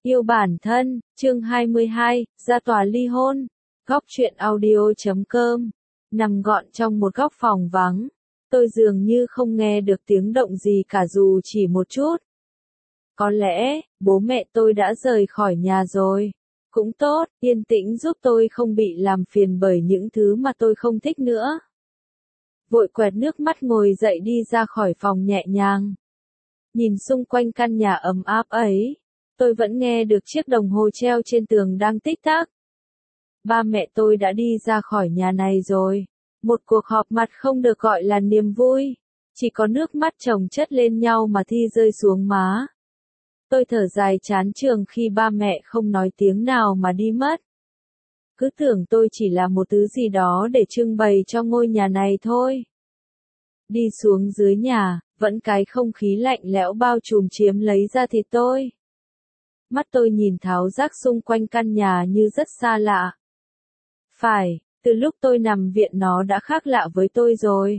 Yêu bản thân, chương 22, ra tòa ly hôn. Góc truyện audio.com. Nằm gọn trong một góc phòng vắng, tôi dường như không nghe được tiếng động gì cả dù chỉ một chút. Có lẽ, bố mẹ tôi đã rời khỏi nhà rồi. Cũng tốt, yên tĩnh giúp tôi không bị làm phiền bởi những thứ mà tôi không thích nữa. Vội quẹt nước mắt ngồi dậy đi ra khỏi phòng nhẹ nhàng. Nhìn xung quanh căn nhà ấm áp ấy, tôi vẫn nghe được chiếc đồng hồ treo trên tường đang tích tắc. Ba mẹ tôi đã đi ra khỏi nhà này rồi. Một cuộc họp mặt không được gọi là niềm vui. Chỉ có nước mắt chồng chất lên nhau mà thi rơi xuống má. Tôi thở dài chán chường khi ba mẹ không nói tiếng nào mà đi mất. Cứ tưởng tôi chỉ là một thứ gì đó để trưng bày cho ngôi nhà này thôi. Đi xuống dưới nhà, vẫn cái không khí lạnh lẽo bao trùm chiếm lấy da thịt tôi. Mắt tôi nhìn tháo rác xung quanh căn nhà như rất xa lạ. Phải, từ lúc tôi nằm viện nó đã khác lạ với tôi rồi.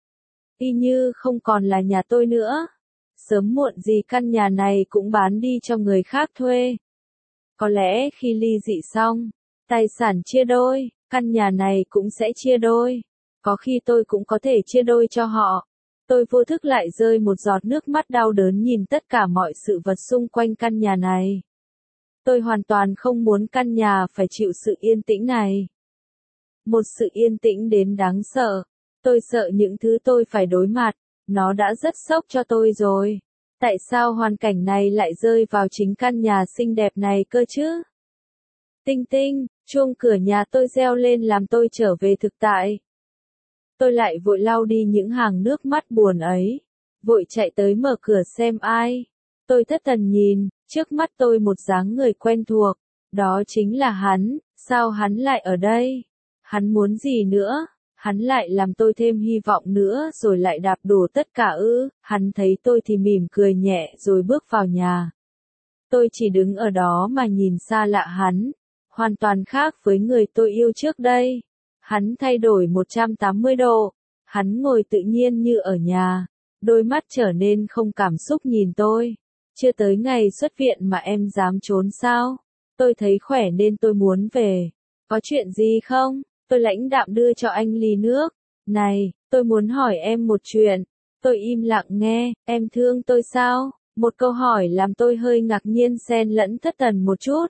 Y như không còn là nhà tôi nữa. Sớm muộn gì căn nhà này cũng bán đi cho người khác thuê. Có lẽ khi ly dị xong, tài sản chia đôi, căn nhà này cũng sẽ chia đôi. Có khi tôi cũng có thể chia đôi cho họ. Tôi vô thức lại rơi một giọt nước mắt đau đớn nhìn tất cả mọi sự vật xung quanh căn nhà này. Tôi hoàn toàn không muốn căn nhà phải chịu sự yên tĩnh này. Một sự yên tĩnh đến đáng sợ. Tôi sợ những thứ tôi phải đối mặt. Nó đã rất sốc cho tôi rồi. Tại sao hoàn cảnh này lại rơi vào chính căn nhà xinh đẹp này cơ chứ? Tinh tinh, chuông cửa nhà tôi reo lên làm tôi trở về thực tại. Tôi lại vội lau đi những hàng nước mắt buồn ấy. Vội chạy tới mở cửa xem ai. Tôi thất thần nhìn, trước mắt tôi một dáng người quen thuộc. Đó chính là hắn, sao hắn lại ở đây? Hắn muốn gì nữa? Hắn lại làm tôi thêm hy vọng nữa rồi lại đạp đổ tất cả ư? Hắn thấy tôi thì mỉm cười nhẹ rồi bước vào nhà. Tôi chỉ đứng ở đó mà nhìn xa lạ hắn. Hoàn toàn khác với người tôi yêu trước đây. Hắn thay đổi 180 độ. Hắn ngồi tự nhiên như ở nhà. Đôi mắt trở nên không cảm xúc nhìn tôi. Chưa tới ngày xuất viện mà em dám trốn sao? Tôi thấy khỏe nên tôi muốn về. Có chuyện gì không? Tôi lãnh đạm đưa cho anh ly nước. Này, tôi muốn hỏi em một chuyện. Tôi im lặng nghe, em thương tôi sao? Một câu hỏi làm tôi hơi ngạc nhiên xen lẫn thất thần một chút.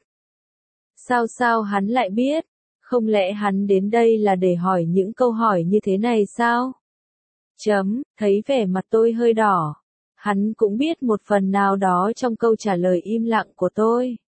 Sao hắn lại biết? Không lẽ hắn đến đây là để hỏi những câu hỏi như thế này sao? Thấy vẻ mặt tôi hơi đỏ. Hắn cũng biết một phần nào đó trong câu trả lời im lặng của tôi.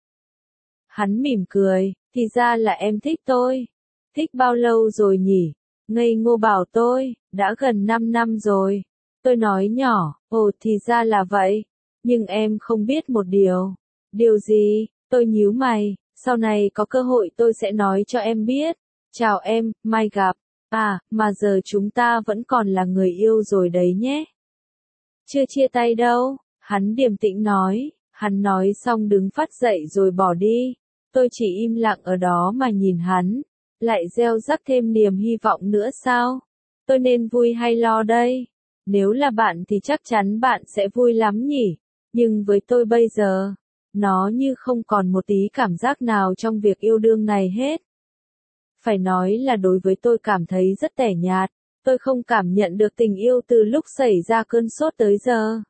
Hắn mỉm cười, thì ra là em thích tôi. Thích bao lâu rồi nhỉ? Ngây ngô bảo tôi, đã gần 5 năm rồi. Tôi nói nhỏ, ồ thì ra là vậy. Nhưng em không biết một điều. Điều gì? Tôi nhíu mày, sau này có cơ hội tôi sẽ nói cho em biết. Chào em, mai gặp. À, mà giờ chúng ta vẫn còn là người yêu rồi đấy nhé. Chưa chia tay đâu, hắn điềm tĩnh nói. Hắn nói xong đứng phắt dậy rồi bỏ đi. Tôi chỉ im lặng ở đó mà nhìn hắn. Lại gieo rắc thêm niềm hy vọng nữa sao? Tôi nên vui hay lo đây? Nếu là bạn thì chắc chắn bạn sẽ vui lắm nhỉ? Nhưng với tôi bây giờ, nó như không còn một tí cảm giác nào trong việc yêu đương này hết. Phải nói là đối với tôi cảm thấy rất tẻ nhạt. Tôi không cảm nhận được tình yêu từ lúc xảy ra cơn sốt tới giờ.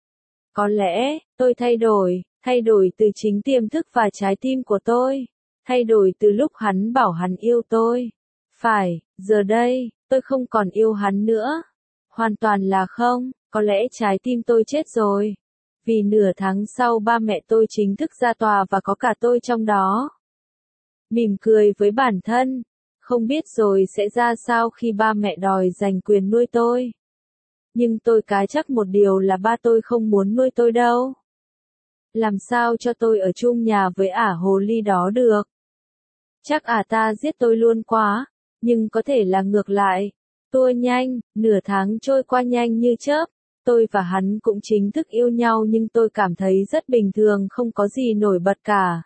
Có lẽ, tôi thay đổi từ chính tiềm thức và trái tim của tôi. Thay đổi từ lúc hắn bảo hắn yêu tôi. Phải, giờ đây, tôi không còn yêu hắn nữa. Hoàn toàn là không, có lẽ trái tim tôi chết rồi. Vì nửa tháng sau ba mẹ tôi chính thức ra tòa và có cả tôi trong đó. Mỉm cười với bản thân. Không biết rồi sẽ ra sao khi ba mẹ đòi giành quyền nuôi tôi. Nhưng tôi cá chắc một điều là ba tôi không muốn nuôi tôi đâu. Làm sao cho tôi ở chung nhà với ả hồ ly đó được? Chắc ả ta giết tôi luôn quá, nhưng có thể là ngược lại. Tua nhanh, nửa tháng trôi qua nhanh như chớp. Tôi và hắn cũng chính thức yêu nhau nhưng tôi cảm thấy rất bình thường, không có gì nổi bật cả.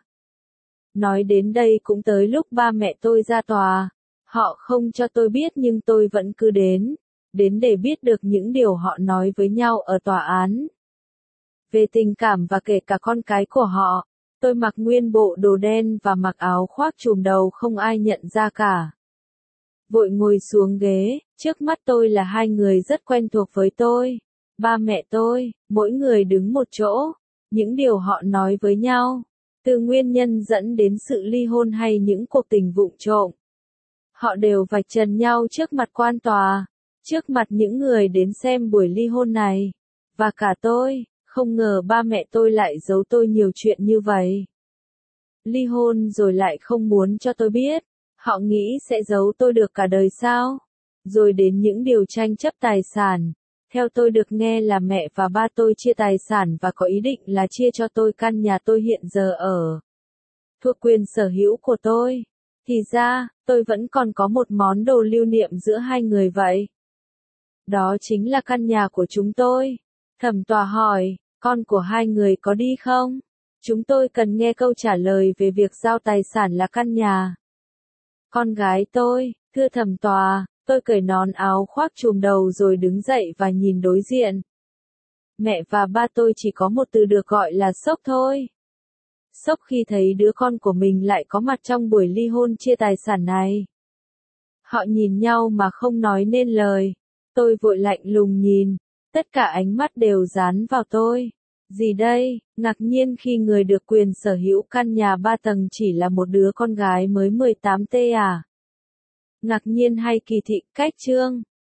Nói đến đây cũng tới lúc ba mẹ tôi ra tòa. Họ không cho tôi biết nhưng tôi vẫn cứ đến để biết được những điều họ nói với nhau ở tòa án. Về tình cảm và kể cả con cái của họ. Tôi mặc nguyên bộ đồ đen và mặc áo khoác trùm đầu không ai nhận ra cả. Vội ngồi xuống ghế, trước mắt tôi là hai người rất quen thuộc với tôi. Ba mẹ tôi, mỗi người đứng một chỗ. Những điều họ nói với nhau, từ nguyên nhân dẫn đến sự ly hôn hay những cuộc tình vụng trộm, họ đều vạch trần nhau trước mặt quan tòa, trước mặt những người đến xem buổi ly hôn này. Và cả tôi, không ngờ ba mẹ tôi lại giấu tôi nhiều chuyện như vậy. Ly hôn rồi lại không muốn cho tôi biết. Họ nghĩ sẽ giấu tôi được cả đời sao? Rồi đến những điều tranh chấp tài sản. Theo tôi được nghe là mẹ và ba tôi chia tài sản và có ý định là chia cho tôi căn nhà tôi hiện giờ ở, thuộc quyền sở hữu của tôi. Thì ra, tôi vẫn còn có một món đồ lưu niệm giữa hai người vậy. Đó chính là căn nhà của chúng tôi. Thẩm tòa hỏi, con của hai người có đi không? Chúng tôi cần nghe câu trả lời về việc giao tài sản là căn nhà. Con gái tôi, thưa thẩm tòa, tôi cởi nón áo khoác trùm đầu rồi đứng dậy và nhìn đối diện. Mẹ và ba tôi chỉ có một từ được gọi là sốc thôi. Sốc khi thấy đứa con của mình lại có mặt trong buổi ly hôn chia tài sản này. Họ nhìn nhau mà không nói nên lời. Tôi vội lạnh lùng nhìn, tất cả ánh mắt đều dán vào tôi. Gì đây? Ngạc nhiên khi người được quyền sở hữu căn nhà 3 tầng chỉ là một đứa con gái mới 18 t à? Ngạc nhiên hay kỳ thị, cách chương?